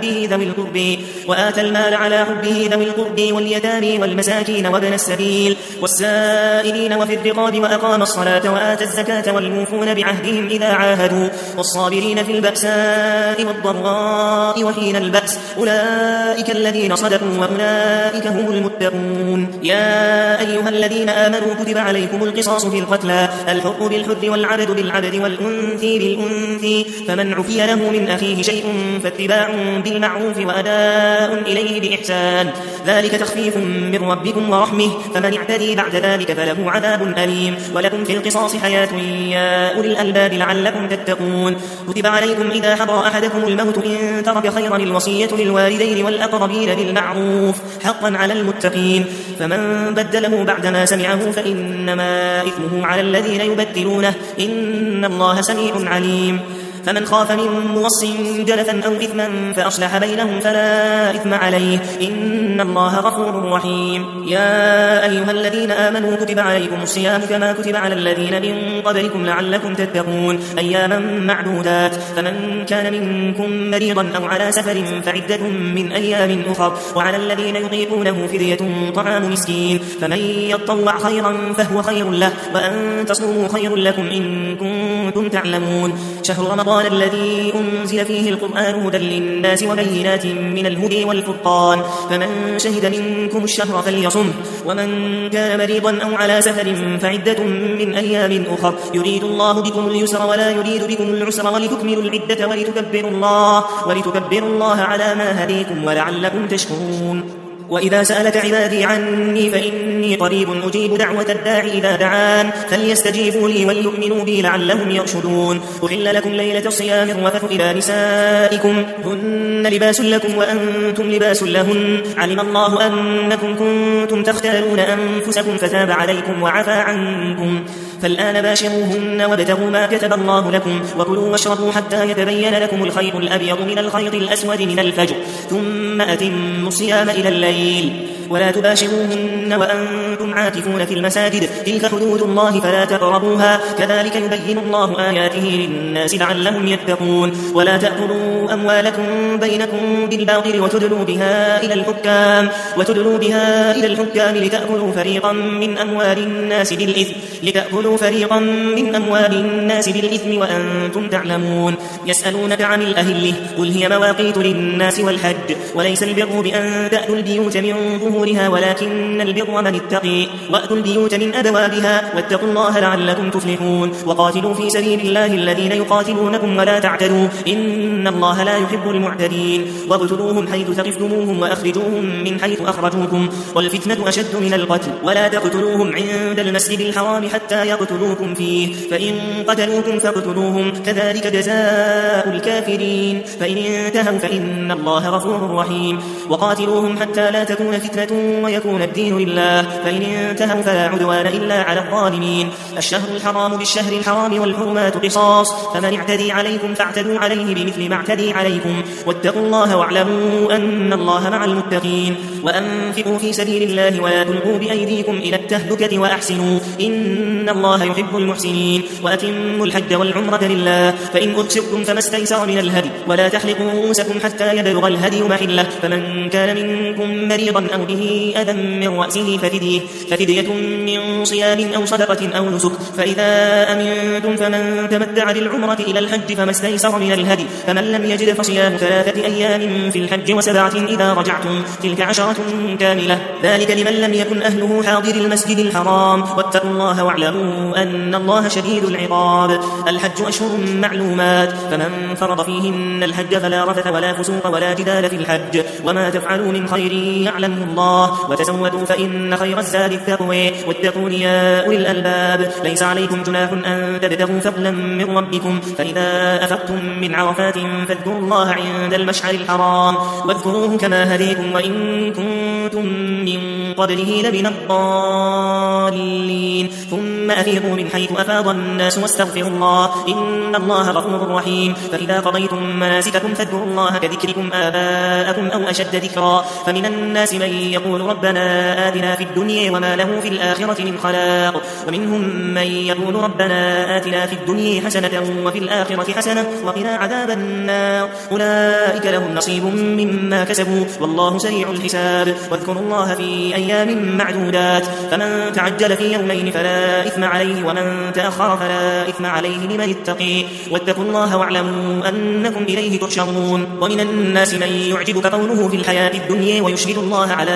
على حبه ذوي القرب واليتامى والمساكين وابن السبيل والسائلين وفي الرقاب وأقام الصلاة وآتى الزكاة والموفون بعهدهم إذا عاهدوا والصابرين في البأساء والضراء وحين البأس أولئك الذين صدقوا وأولئك هم المتقون يا أيها الذين آمنوا كتب عليكم القصاص في القتلى الحر بالحر والعبد بالعبد والأنثى بالأنثى فمن عفي له من أخيه شيء فاتباع بالمعروف وأداء إليه بإحسان ذلك تخفيف من ربكم ورحمه فمن اعتدي بعد ذلك فله عذاب أليم ولكم في القصاص حياة يا أولي الألباب لعلكم تتقون كتب عليكم إذا حضر أحدكم الموت إن ترك خيرا الوصية للوالدين والأقربين بالمعروف حقا على المتقين فمن بدله بعدما سمعه فإنما إثمه على الذين يبدلونه إن الله سميع عليم فمن خاف من موص جنفا أو إثما فأصلح بينهم فلا إثم عليه إن الله غفور رحيم يا أيها الذين آمنوا كتب عليكم الصيام كما كتب على الذين من قبلكم لعلكم تتقون أياما معدودات فمن كان منكم مريضا أو على سفر فعدة من أيام أخر وعلى الذين يطيقونه فدية طعام مسكين فمن يطوع خيرا فهو خير له وأن تصوموا خير لكم إن كنتم تعلمون شهر رمضان الذي أنزل فيه القرآن هدى للناس وبينات من الهدى والفرقان فمن شهد منكم الشهر فليصم ومن كان مريضا أو على سفر فعدة من أيام أخر يريد الله بكم اليسر ولا يريد بكم العسر ولتكملوا العدة ولتكبروا الله على ما هديكم ولعلكم تشكرون وإذا سألك عبادي عني فإني قريب أجيب دعوة الداعي إذا دعان فليستجيبوا لي وليؤمنوا بي لعلهم يرشدون. أحل لكم ليلة الصيام الرفث إلى نسائكم هن لباس لكم وأنتم لباس لهن علم الله أنكم كنتم تختارون أنفسكم فتاب عليكم وعفى عنكم فالآن باشروهن وابتغوا ما كتب الله لكم وكلوا واشربوا حتى يتبين لكم الخيط الأبيض من الخيط الأسود من الفجر ثم أتموا الصيام إلى الليل ولا تباشروهن وأنتم عاكفون في المساجد تلك حدود الله فلا تقربوها كذلك يبين الله آياته للناس لعلهم يتقون. ولا تأكلوا أموالكم بينكم بالباطل وتدلوا بها إلى الحكام لتأكلوا فريقا من أموال الناس بالإثم وأنتم تعلمون. يسألونك عن الأهلة قل هي مواقيت للناس والحج وليس البر بأن تأتوا البيوت من ظهورها ولكن البر من اتقي وأتوا البيوت من أبوابها واتقوا الله لعلكم تفلحون. وقاتلوا في سبيل الله الذين يقاتلونكم ولا تعتدوا إن الله لا يحب المعتدين. واقتلوهم حيث ثقفتموهم وأخرجوهم من حيث أخرجوكم والفتنة أشد من القتل ولا تقتلوهم عند المسجد الحرام حتى يقتلوكم فيه فإن قتلوكم فاقتلوهم كذلك جزاء الكافرين فإن انتهوا فإن الله غفور رحيم. وقاتلوهم حتى لا تكون فتنة ويكون الدين لله فإن انتهوا فلا عدوان إلا على الظالمين. الشهر الحرام بالشهر الحرام والحرمات قصاص فمن اعتدي عليكم فاعتدوا عليه بمثل ما اعتدي عليكم واتقوا الله واعلموا أن الله مع المتقين. وأنفقوا في سبيل الله ولا تلقوا بأيديكم إلى التهلكة وأحسنوا إن الله يحب المحسنين. وأتموا الحج والعمرة لله فإن أحصرتم فما استيسر من الهدي ولا تحلقوا رؤوسكم حتى يبلغ الهدي محله فمن كان منكم مريضا أو به أذى من رأسه ففدية من صيام أو صدقة أو نسك فإذا أمنتم فمن تمتع بالعمرة إلى الحج فما استيسر من الهدي فمن لم يجد فصيام 3 أيام في الحج و7 إذا رجعتم تلك 10 كاملة ذلك لمن لم يكن أهله حاضر المسجد الحرام واتقوا الله واعلموا أن الله شديد العقاب. الحج أشهر معلومات فمن فرض فيهن الحج فلا رفث ولا فسوق ولا جدال في الحج وما تفعلوا من خير يعلمه الله وتزودوا فإن خير الزاد التقوى واتقون يا أولي الألباب. ليس عليكم جناح أن تبتغوا فضلا من ربكم فإذا أفضتم من عرفات فاذكروا الله عند المشعر الحرام واذكروه كما هديكم وإن كنتم من قبله لمن الضالين ثم أفيضوا من حيث أفاض الناس واستغفروا الله إن الله غفور رحيم. فإذا قضيتم مناسككم فاذكروا الله كذكركم آباءكم أو أشد ذكرا فمن الناس من يقول ربنا آتنا في الدنيا وما له في الآخرة من خلاق ومنهم من يقول ربنا آتنا في الدنيا حسنة وفي الآخرة حسنة وقنا عذاب النار أولئك لهم نصيب مما كسبوا والله سريع الحساب. واذكروا الله في أيام معدودات فمن تعجل في يومين فلا إثم عليه ومن تأخر فلا إثم عليه لمن اتقي واتقوا الله واعلموا أنكم إليه تحشرون. ومن الناس من يعجبك قوله في الحياة الدنيا ويشهد الله على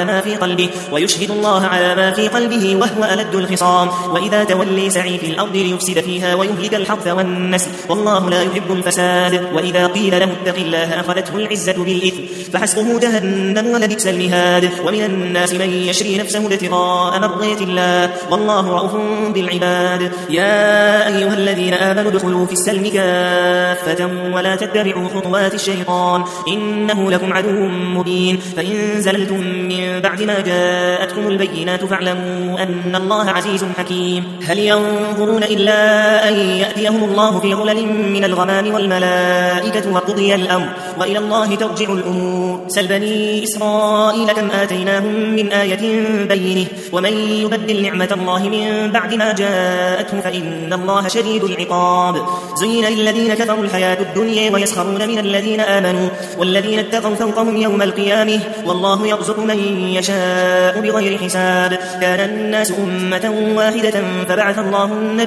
ما في قلبه وهو ألد الخصام وإذا تولي سعي في الأرض ليفسد فيها ويهلك الحرث والنسل والله لا يحب الفساد. وإذا قيل له اتق الله أخذته العزة بالإثم فحسبه جهنم ولبئس المهاد. ومن الناس من يشري نفسه ابتغاء مرضات الله والله رؤوف بالعباد. يا أيها الذين آمنوا ادخلوا في السلم كافة ولا تتبعوا خطوات الشيطان إنه لكم عدو مبين. فإن زللتم من بعد ما جاءتكم البينات فاعلموا أن الله عزيز حكيم. هل ينظرون إلا أن يأتيهم الله في ظلل من الغمام والملائكة وقضي الأمر وإلى الله ترجع الأمور. سل بني إسرائيل كم آتيناهم من آية بينه ومن يبدل نعمة الله من بعد ما جاءته فإن الله شديد العقاب. زين للذين كفروا الحياة الدنيا ويسخرون من الذين آمنوا والذين اتقوا فوقهم يوم القيامة والله يرزق من يشاء بغير حساب. كان الناس أمة واحدة فبعث الله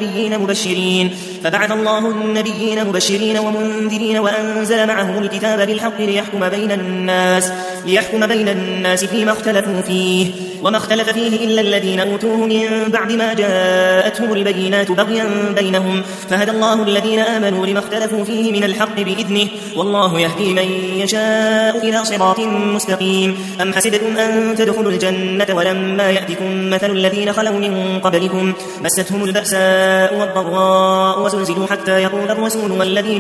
النبيين مبشرين ومنذرين وأنزل معهم الكتاب بالحق ليحكم بين الناس فيما اختلفوا فيه وما اختلف فيه إلا الذين أوتوه من بعد ما جاءتهم البينات بغيا بينهم فهدى الله الذين آمنوا لما اختلفوا فيه من الحق بإذنه والله يهدي من يشاء إلى صراط مستقيم. أم حسبتم أن تدخلوا الجنة ولما يأتكم مثل الذين خلوا من قبلكم مستهم البأساء والضراء وزلزلوا حتى يقول الرسول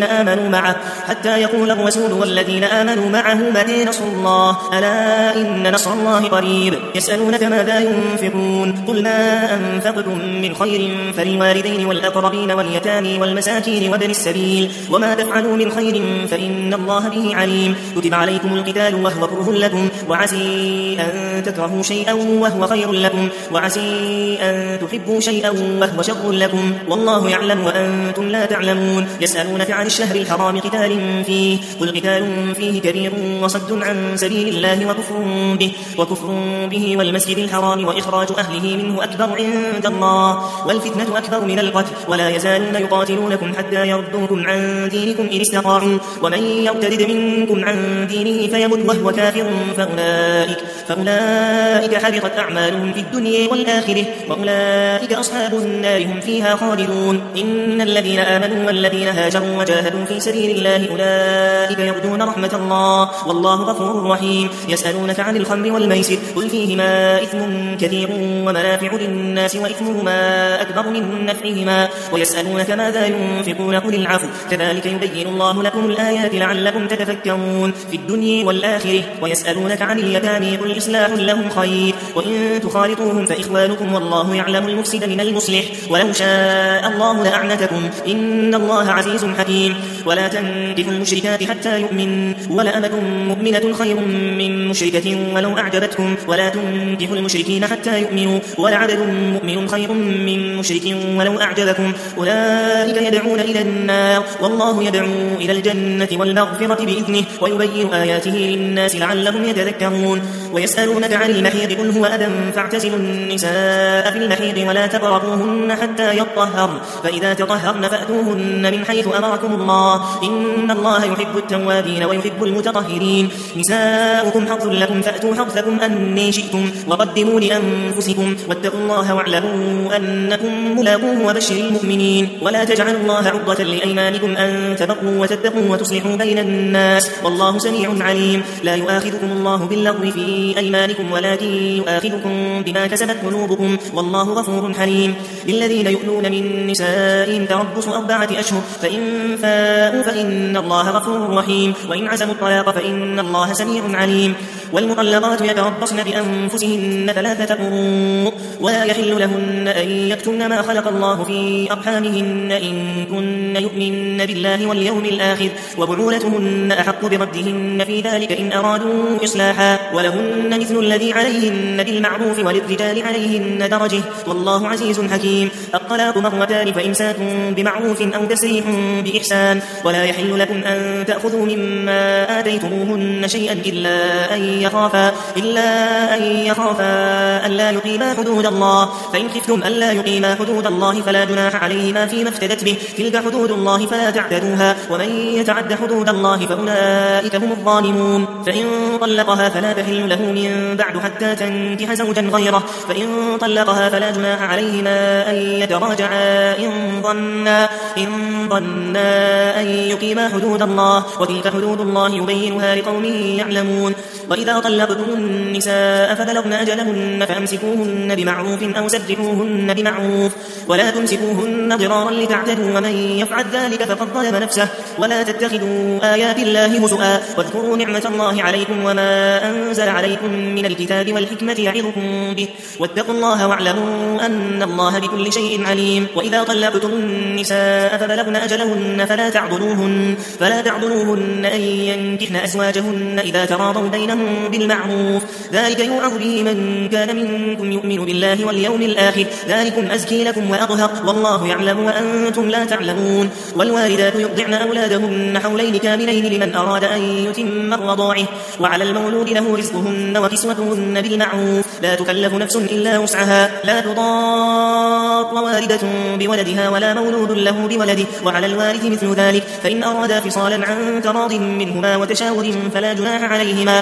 والذين آمنوا معه متى نصر الله ألا إن نصر الله قريب. يسألونك ماذا ينفقون قل ما أنفقتم من خير فللوالدين والأقربين واليتامى والمساكين وابن السبيل وما تفعلوا من خير فإن الله به عليم. كتب عليكم القتال وهو كره لكم وعسى أن تكرهوا شيئا وهو خير لكم وعسى أن تحبوا شيئا وهو شر لكم والله يعلم وأنتم لا تعلمون. يسألونك عن الشهر الحرام قتال فيه قل قتال فيه كبير وصد عن سبيل الله وكفر به والمسجد الحرام وإخراج أهله منه أكبر عند الله والفتنة أكبر من القتل ولا يزالون يقاتلونكم حتى يردوكم عن دينكم إن استطاعوا ومن يرتد منكم عن دينه فيمت وهو كافر فأولئك حبطت أعمالهم في الدنيا والآخرة وأولئك أصحاب النار هم فيها خالدون. إن الذين آمنوا والذين هاجروا وجاهدوا في سبيل الله أولئك يرجون رحمة الله والله غفور رحيم. يسألونك عن الخمر والميسر قل فيهما إثم كثير ومنافع للناس وإثمهما أكبر من نفعهما ويسألونك ماذا ينفقون قل العفو كذلك يبين الله لكم الآيات لعلكم تتفكرون في الدنيا والآخرة. ويسألونك عن اليتامى قل إصلاح لهم خير وإن تخالطوهم فإخوانكم والله يعلم المفسد من المصلح ولو شاء الله لأعنتكم إن الله عزيز حكيم. ولا تنكحوا المشركات حتى يؤمن ولأمة مؤمنة خير من مشركة ولو أعجبتكم ولا تنكحوا المشركين حتى يؤمنوا ولعبد مؤمن خير من مشرك ولو أعجبكم أولئك يدعون إلى النار والله يدعو إلى الجنة والمغفرة بإذنه ويبين آياته للناس لعلهم يتذكرون. ويسألونك عن المحيض قل هو أذى فاعتزلوا النساء في المحيض ولا تقربوهن حتى يطهرن فإذا تطهرن فأتوهن من حيث أمركم الله إن الله يحب التوابين ويحب المتطهرين. نساؤكم حرث لكم فأتوا حرثكم أن شئتم وقدموا لأنفسكم واتقوا الله واعلموا أنكم ملاقوه وبشر المؤمنين. ولا تجعلوا الله عرضة لأيمانكم أن تبروا وتتقوا وتصلحوا بين الناس والله سميع عليم. لا يؤاخذكم الله باللغو في أيمانكم ولكن يؤاخذكم بما كسبت قلوبكم والله غفور حليم. للذين يؤلون من نسائهم تربص 4 أشهر فإن فاءوا فإن الله غفور رحيم وإن عزموا الطلاق فإن الله سميع عليم. والمطلقات يتربصن بأنفسهن 3 قروء ولا يحل لهن أن يكتمن ما خلق الله في أرحامهن إن كن يؤمن بالله واليوم الآخر وبعولتهن أحق بردهن في ذلك إن أرادوا إصلاحا ولهن مثل الذي عليهن بالمعروف وللرجال عليهن درجة والله عزيز حكيم. الطلاق 2 فإمساك بمعروف أو تسريح بإحسان ولا يحل لكم أن تأخذوا مما آتيتموهن شيئا إلا أن يخافا ألا يقيما حدود الله فإن خفتم ألا يقيما حدود الله فلا جناح عليهما فيما افتدت به تلك حدود الله فلا تعتدوها ومن يتعد حدود الله فأولئك هم الظالمون. فإن طلقها فلا تحل له من بعد حتى تنكح زوجا غيره فإن طلقها فلا جناح عليهما أن يتراجعا إن ظنا أن يقيما حدود الله وتلك حدود الله يبينها لقوم يعلمون. وإذا طلقتم النساء فبلغن أجلهن فأمسكوهن بمعروف أو سرحوهن بمعروف ولا تمسكوهن ضرارا لتعتدوا ومن يفعل ذلك فقد ظلم نفسه ولا تتخذوا آيات الله هزؤا واذكروا نعمة الله عليكم وما أنزل عليكم من الكتاب والحكمة يعظكم به واتقوا الله واعلموا أن الله بكل شيء عليم. وإذا طلقتم النساء فبلغن أجلهن فلا تعضلوهن أن ينكحن أزواجهن إذا تراضوا بينهم بالمعروف ذلك يوعظ به من كان منكم يؤمن بالله واليوم الآخر ذلكم أزكي لكم وأطهر والله يعلم وأنتم لا تعلمون. والوالدات يرضعن أولادهن حولين كاملين لمن أراد أن يتم الرضاعه وعلى المولود له رزقهن وكسوتهن بالمعروف لا تكلف نفس إلا وسعها لا تضار والدة بولدها ولا مولود له بولده وعلى الوارث مثل ذلك فإن أرادا فصالا عن تراض منهما وتشاور فلا جناح عليهما وإن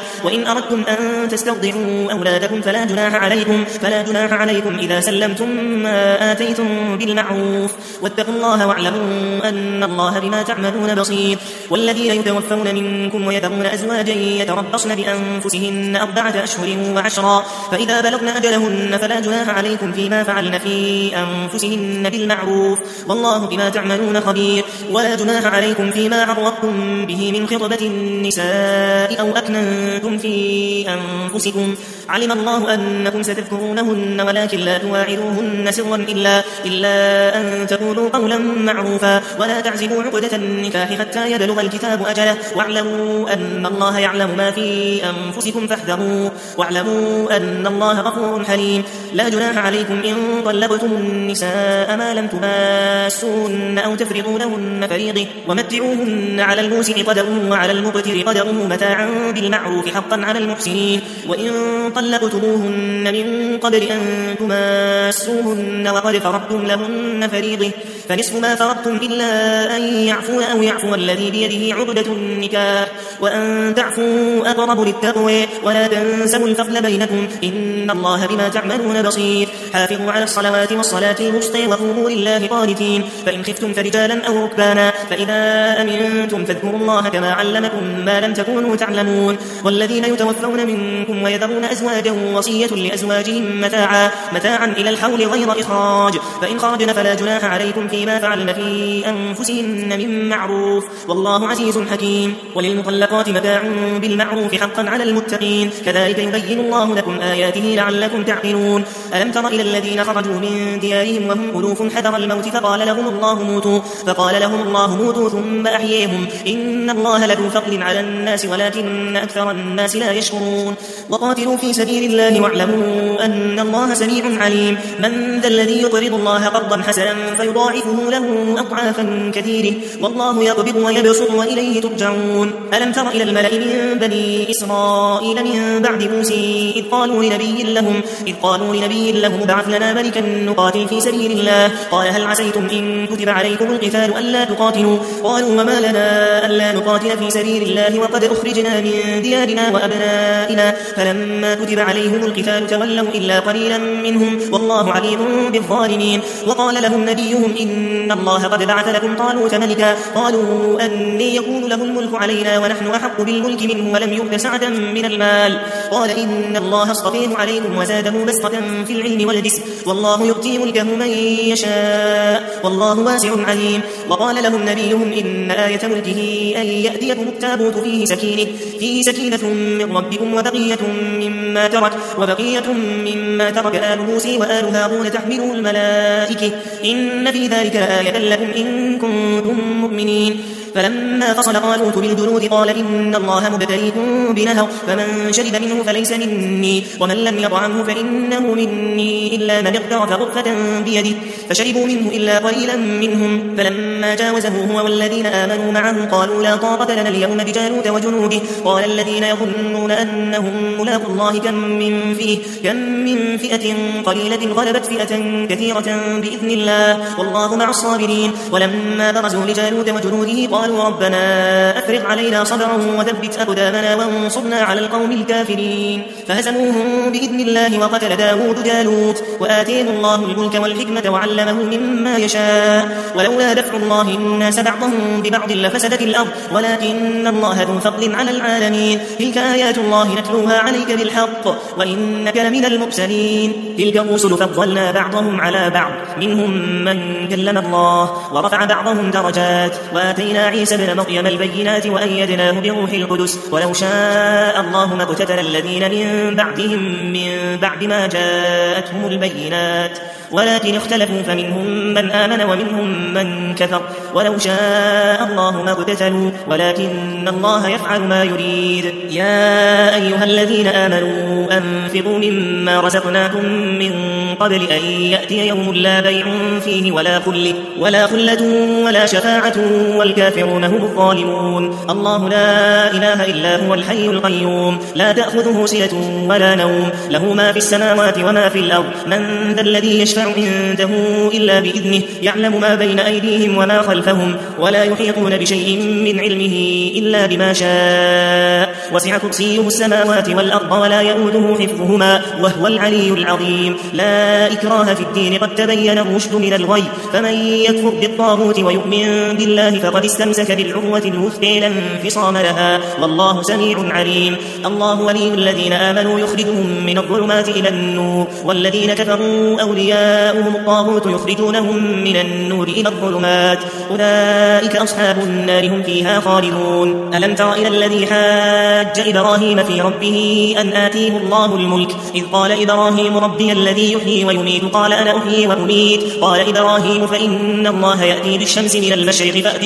أردتم أن تسترضعوا أولادكم فلا جناح عليكم إذا سلمتم ما آتيتم بالمعروف واتقوا الله واعلموا أن الله بما تعملون بصير. والذين يتوفون منكم ويذرون أزواجا يتربصن بأنفسهن 4 أشهر و10 فإذا بلغن أجلهن فلا جناح عليكم فيما فعلن في أنفسهن بالمعروف والله بما تعملون خبير. ولا جناح عليكم فيما عرضتم به من خطبة النساء أو أكننتم في أنفسكم علم الله أنكم ستذكرونهن ولكن لا تواعدوهن سرا إلا أن تقولوا قولا معروفا ولا تعزموا عقدة النكاح حتى يبلغ الكتاب أجله واعلموا أن الله يعلم ما في أنفسكم فاحذروا واعلموا أن الله غفور حليم. لا جناح عليكم إن طلقتم النساء ما لم تماسوهن أو تفرضوا لهن فريضة ومتعوهن على الموسع قدره وعلى المقتر قدره متاعا بالمعروف حقا على المحسنين. وإن طلقتموهن من قبل أن تماسوهن وقد فرضتم لهن فريضة فنصف ما فرضتم إلا أن يعفون أو يعفو الذي بيده عقدة النكاح وأن تعفوا أقرب للتقوى ولا تنسوا الفضل بينكم إن الله بما تعملون بصير. حافظوا على الصلوات والصلاة الوسطى وقوموا لله قانتين فإن خفتم فرجالا أو ركبانا فإذا أمنتم فاذكروا الله كما علمكم ما لم تكونوا تعلمون. والذين يتوفون منكم ويذرون أزواجا وصية لأزواجهم متاعا إلى الحول غير إخراج فإن خرجن فلا جناح عليكم فيما فعلن في أنفسهن من معروف والله عزيز حكيم. وللمطلقات متاع بالمعروف حقا على المتقين كذلك يبين الله لكم آياته لعلكم تعقلون. ألم تر إلى الذين خرجوا من ديارهم وهم ألوف حذر الموت فقال لهم الله موتوا ثم أحييهم إن الله لذو فضل على الناس ولكن أكثر الناس لا يشكرون. وقاتلوا في سبيل الله واعلموا أن الله سميع عليم. من ذا الذي يقرض الله قرضا حسنا فيضاعفه له أضعافا كثيرة والله يقبض ويبسط وإليه ترجعون. ألم تر إلى الملأ من بني إسرائيل من بعد موسى إذ قالوا لنبي لهم ابعث لنا ملكا نقاتل في سبيل الله قال هل عسيتم إن كتب عليكم القتال ألا تقاتلوا قالوا وما لنا ألا نقاتل في سبيل الله وقد أخرجنا من ديارنا وأبنائنا فلما كتب عليهم القتال تولوا إلا قليلا منهم والله عليم بالظالمين. وقال لهم نبيهم إن الله قد بعث لكم طالوت ملكا قالوا أني يكون له الملك علينا ونحن أحق بالملك منه ولم يؤت سعة من المال قال إن الله اصطفيه عليكم وزاده بسطة في العلم والجسم والله يؤتي ملكه من يشاء والله واسع عليم. وقال لهم نبيهم إن آية ملكه أن يأتيكم التابوت فيه سكينة من ربكم وبقية مما ترك آل موسى وآل هارون تحمله الملائكة إن في ذلك آية لكم إن كنتم مؤمنين. فلما فصل طالوت بالجنود قال إن الله مبتليكم بنهر فمن شرب منه فليس مني ومن لم يطعمه فإنه مني إلا من اغترف غرفة بيده فشربوا منه إلا قليلا منهم. فلما جاوزه هو والذين آمنوا معه قالوا لا طاقة لنا اليوم بجالوت وجنوده قال الذين يظنون أنهم ملاقوا الله كم من فئة قليلة غلبت فئة كثيرة بإذن الله والله مع الصابرين. ولما برزوا لجالوت وجنوده قالوا ربنا أفرغ علينا صبرا وثبت أقدامنا وانصرنا على القوم الكافرين فهزموهم بإذن الله وقتل داود جالوت وآتيه الله الملك والحكمة وعلمه مما يشاء. ولولا دفع الله الناس بعضهم ببعض لفسدت الأرض ولكن الله ذو فضل على العالمين. تلك آيات الله نتلوها عليك بالحق وإنك لمن المرسلين. تلك الرسل فضلنا بعضهم على بعض منهم من كلم الله ورفع بعضهم درجات وآتينا عيسى ابن مريم البينات وأيدناه بروح القدس ولو شاء الله ما اقتتل الذين من بعدهم من بعد ما جاءتهم البينات ولكن اختلفوا فمنهم من آمن ومنهم من كفر ولو شاء الله ما اقتتلوا ولكن الله يفعل ما يريد. يا أيها الذين آمنوا أنفقوا مما رزقناكم من قبل أن يأتي يوم لا بيع فيه ولا خلة ولا شفاعة والكافرون هم الظالمون. الله لا إله إلا هو الحي القيوم لا تأخذه سنة ولا نوم له ما في السماوات وما في الأرض من ذا الذي يشفع يشفع عنده إلا بإذنه يعلم ما بين أيديهم وما خلفهم ولا يحيطون بشيء من علمه إلا بما شاء وسع كرسيه السماوات والأرض ولا يؤوده حفظهما وهو العلي العظيم لا إكراه في الدين قد تبين الرشد من الغي فمن يكفر بالطاغوت ويؤمن بالله فقد استمسك بالعروة الوثقى لا انفصام لها والله سميع عليم الله ولي الذين آمنوا يخرجهم من الظلمات إلى النور والذين كفروا أولياؤهم الطاغوت يخرجونهم من النور إلى الظلمات أولئك أصحاب النار هم فيها خالدون ألم تر إلى الذي حاج إبراهيم في ربه أن آتيه الله الملك إذ قال إبراهيم ربي الذي يحيي ويميت قال أنا أحيي وأميت قال إبراهيم فإن الله يأتي بالشمس من المشرق فأت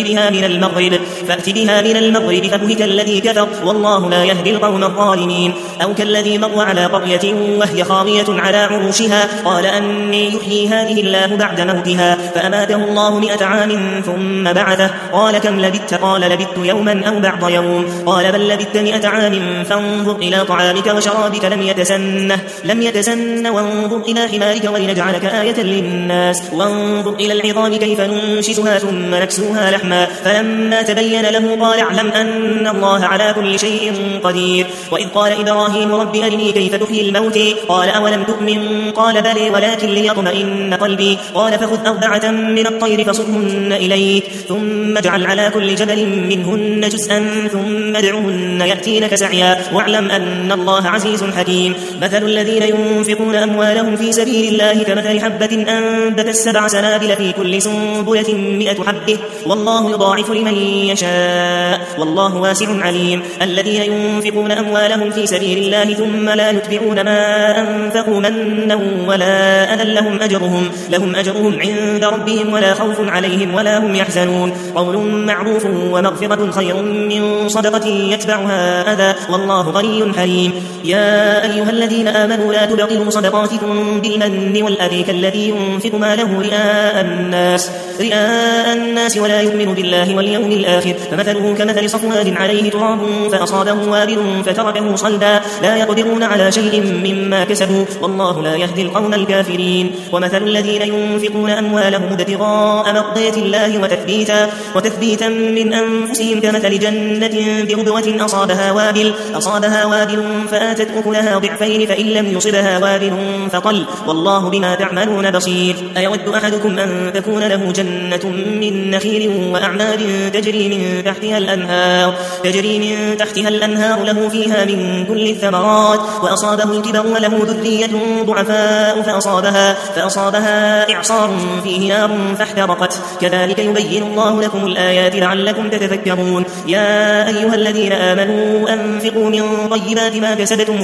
بها من المغرب فبهت الذي كفر والله لا يهدي القوم الظالمين أو كالذي مر على قرية وهي خاوية على عروشها قال أني يحيي هذه الله بعد موتها فأماته الله 100 عام ثم بعثه قال كم لبثت قال لبثت يوما أو بعض يوم قال بل لبثت 100 عام فانظر إلى طعامك وشرابك لم يتسن وانظر إلى حمارك ولنجعلك آية للناس وانظر إلى العظام كيف ننشزها ثم نكسوها لحما فلما تبين له قال اعلم أن الله على كل شيء قدير وإذ قال إبراهيم رب أرني كيف تحيي الموت قال أولم تؤمن قال بلى ولكن ليطمئن قلبي قال فخذ 4 من الطير فصرهن إليك ثم اجعل على كل جبل منهن جزءا ثم ادعهن يأتينك سعيا واعلم أن الله عزيز حكيم مثل الذين ينفقون أموالهم في سبيل الله كمثل حبة أنبتت 7 سنابل في كل سنبلة 100 حبة والله يضاعف لمن يشاء والله واسع عليم الذين ينفقون أموالهم في سبيل الله ثم لا يتبعون ما أنفقوا منا ولا أذى لهم أجرهم عند ربهم ولا خوف عليهم ولا هم يحزنون قول معروف ومغفرة خير من صدقة يتبعها أذى والله غني حليم يا أيها الذين آمنوا لا تبطلوا صدقاتكم بالمن والأذى كالذي ينفق ماله رئاء الناس ولا يؤمن بالله واليوم الآخر فمثله كمثل صفوان عليه تراب فأصابه وابل فتركه صلدا لا يقدرون على شيء مما كسبوا والله لا يهدي القوم الكافرين ومثل الذين ينفقون أموالهم ابتغاء مرضات الله وتثبيتا من أنفسهم كمثل جنة بربوة أصابها وابل فآتت أكلها ضعفين فإن لم يصبها وابل فطل والله بما تعملون بصير أيود أحدكم أن تكون له جنة من نخيل وأعناب تجري من تحتها الأنهار له فيها من كل الثمرات وأصابه الكبر وله ذرية ضعفاء فأصابها إعصار فيه نار فاحترقت كذلك يبين الله لكم الآيات لعلكم تتذكرون يا أيها الذين آمنوا أنفقوا من طيبات ما كسبتم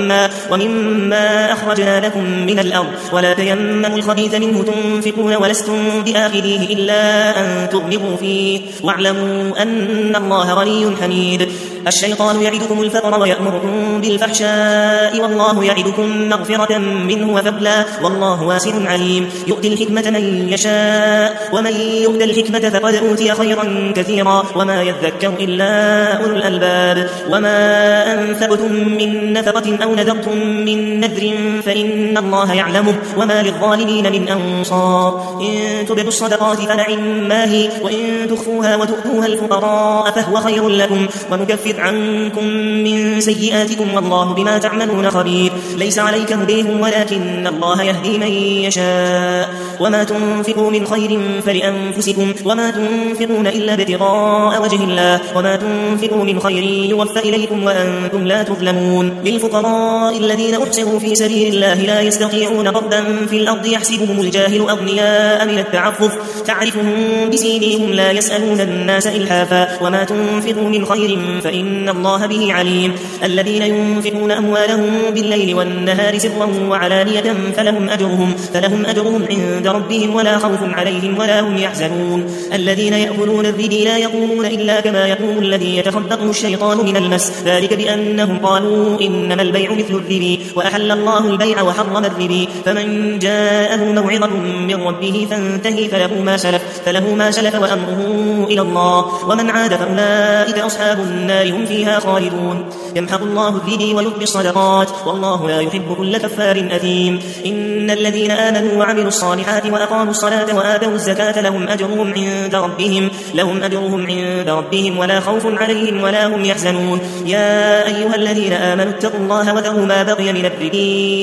ومما أخرجنا لكم من الأرض ولا تيمموا الخبيث منه تنفقون ولستم بآخذيه إلا أن تغمضوا فيه واعلموا أن الله غني حميد الشيطان يعدكم الفقر ويأمركم بالفحشاء والله يعدكم مغفرة منه وفضلا والله واسع عليم يؤتي الحكمة من يشاء ومن يؤت الحكمة فقد أوتي خيرا كثيرا وما يذكر إلا أولو الألباب وما أنفقتم من نفقة أو نذرتم من نذر فإن الله يعلمه وما للظالمين من أنصار إن تبدوا الصدقات فنعما هي وإن تخفوها وتؤتوها الفقراء فهو خير لكم ونكفر عنكم من سيئاتكم والله بما تعملون خبير ليس عليك هديهم ولكن الله يهدي من يشاء وما تنفقوا من خير فلأنفسكم وما تنفقون إلا ابتغاء وجه الله وما تنفقوا من خير يوفى إليكم وأنتم لا تظلمون للفقراء الذين أحصروا في سبيل الله لا يستطيعون ضربا في الأرض يحسبهم الجاهل أغنياء من التعفف تعرفهم بسيميهم لا يسألون الناس إلحافا وما تنفقوا من خير فإن الله به عليم الذين ينفقون أموالهم بالليل والنهار سرا وعلانية فلهم أجرهم عند ربهم ولا خوف عليهم ولا هم يحزنون الذين يأكلون الربا لا يقومون إلا كما يقوم الذي يتخبطه الشيطان من المس ذلك بأنهم قالوا إنما البيع مثل الربا وأحل الله البيع وحرم الربا فمن جاءه موعظة من ربه فانتهي فله ما سلف وأمره إلى الله ومن عاد فأولئك أصحاب النار هم فيها خالدون. يمحق الله الربا ويربي الصدقات والله لا يحب كل كفار أثيم. إن الذين آمنوا وعملوا الصالحات وأقاموا الصلاة وآتوا الزكاة لهم أجرهم عند ربهم ولا خوف عليهم ولا هم يحزنون. يا أيها الذين آمنوا اتقوا الله وذروا ما بقي من الربا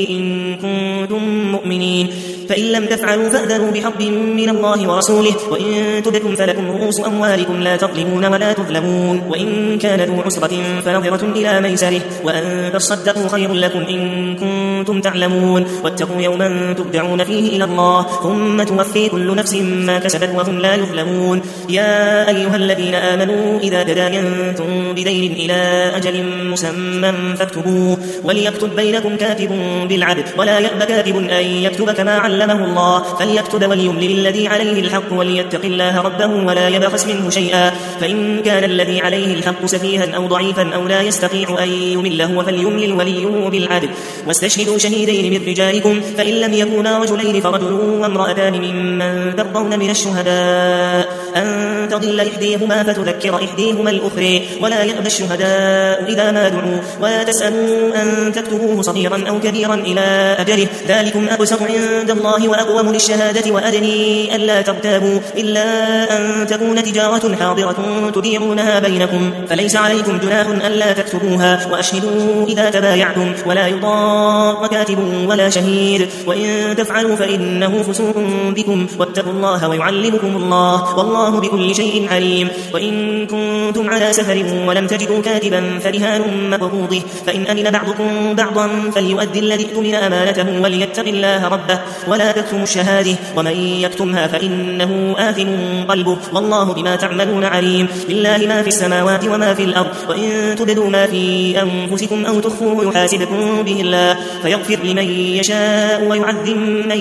إن كنتم مؤمنين فإن لم تفعلوا فأذنوا بحرب من الله ورسوله وإن تبتم فلكم رؤوس أموالكم لا تظلمون ولا تظلمون. وإن كان ذو عسرة فنظرة إلى ميسره وأن تصدقوا خير لكم إن كنتم تعلمون. واتقوا يوما ترجعون فيه إلى الله ثم توفي كل نفس ما كسبت وهم لا يظلمون. يا أيها الذين آمنوا إذا تداينتم بدين إلى أجل مسمى فاكتبوه وليكتب بينكم كاتب بالعدل ولا يأب كاتب أن يكتب كما علمه الله فليكتب وليملل الذي عليه الحق وليتق الله ربه ولا يبخس منه شيئا فإن كان الذي عليه الحق سفيها أو ضعيفا أو لا يستطيع أن يمله فليملل وليه بالعدل واستشهدوا شهيدين من رجالكم فإن لم يكونا رجلين فرجل وامرأتان ممن ترضون من الشهداء أن تضل إحديهما فتذكر إحديهما الأخرى ولا يأبى الشهداء إذا ما دعوا ولا تسألوا أن تكتبوه صغيرا أو كبيرا إلى أجله ذلكم أقسط عند الله وأقوم للشهادة وأدني ألا ترتابوا إلا أن تكون تجارة حاضرة تديرونها بينكم فليس عليكم جناح ألا تكتبوها وأشهدوا إذا تبايعتم ولا يضار كاتب ولا شهيد وإن تفعلوا فإنه فسوق بكم واتقوا الله ويعلمكم الله والله بكل شيء عليم. وإن كنتم على سفر ولم تجدوا كاتبا فرهان مقبوضه فإن أمن بعضكم بعضا فليؤدي الذي اؤتمن أمانته وليتق الله ربه ولا تكتموا الشهادة ومن يكتمها فإنه آثم قلبه والله بما تعملون عليم. لله ما في السماوات وما في الأرض وإن تبدوا ما في أنفسكم أو تخفوه يحاسبكم به الله فيغفر لمن يشاء ويعذب من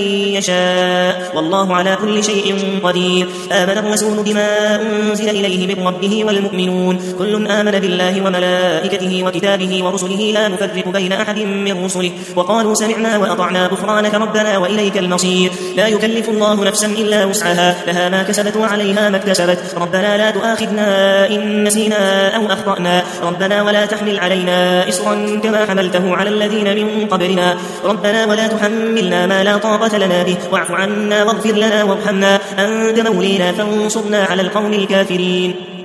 يشاء والله على كل شيء قدير. آمن الرسول بما أنزل إليه من ربه والمؤمنون كل آمن بالله وملائكته وكتابه ورسله لا نفرق بين أحد من رسله وقالوا سمعنا وأطعنا غفرانك ربنا وإليك المصير. لا يكلف الله نفسا إلا وسعها لها ما كسبت وعليها ما اكتسبت ربنا لا تؤاخذنا إن نسينا أو أخطأنا ربنا ولا تحمل علينا إصرا كما حملته على الذين من قبلنا ربنا ولا تحملنا ما لا طاقة لنا به واعف عنا واغفر لنا وارحمنا أنت مولينا فانصرنا على القوم الكافرين.